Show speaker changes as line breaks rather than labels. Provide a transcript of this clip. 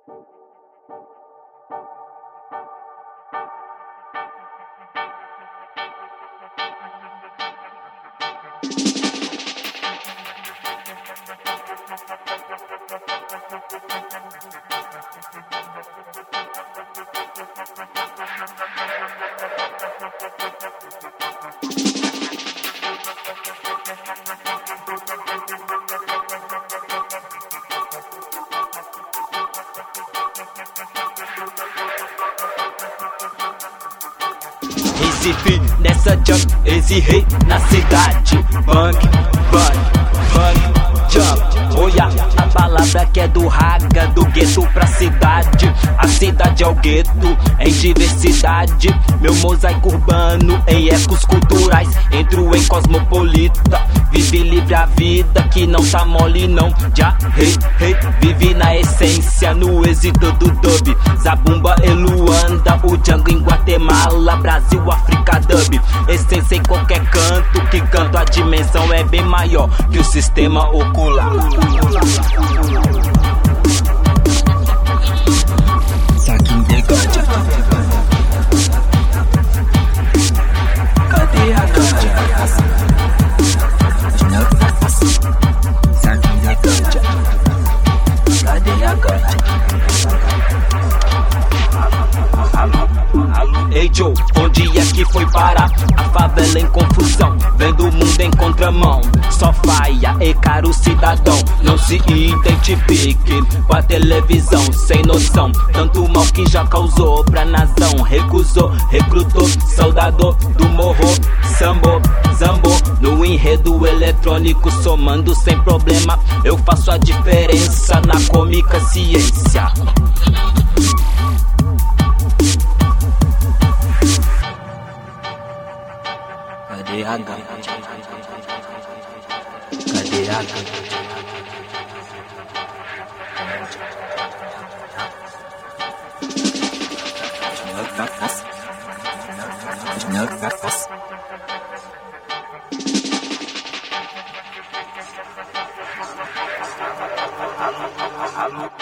Recife, nessa jump, esse rei na cidade. Bang, bang, bang, jump. Olha a palavra que é do raga, do gueto pra cidade. A cidade é o gueto, em diversidade. Meu mosaico urbano, em ecos culturais. Entro em cosmopolita, vive livre a vida que não tá mole não. Já rei, rei, vive na essência, no êxito do dub. Zabumba e Luanda, o Django em Guatemala, Brasil, África, dub. Essência em qualquer canto, que canto a dimensão é bem maior que o sistema ocular.
Sucking the ganja. Cadê a ganja? Sucking the ganja. Cadê a ganja?
Ei Joe, onde é que foi parar? A favela em confusão, vendo o mundo em contramão. Só faia e caro cidadão, não se identifique com a televisão. Sem noção, tanto mal que já causou pra nação. Recusou, recrutou, soldado do morro. Sambou, zambou, no enredo eletrônico. Somando sem problema, eu faço a diferença na cômica ciência.
Cadê a ganja? Cadê a ganja?
Alô.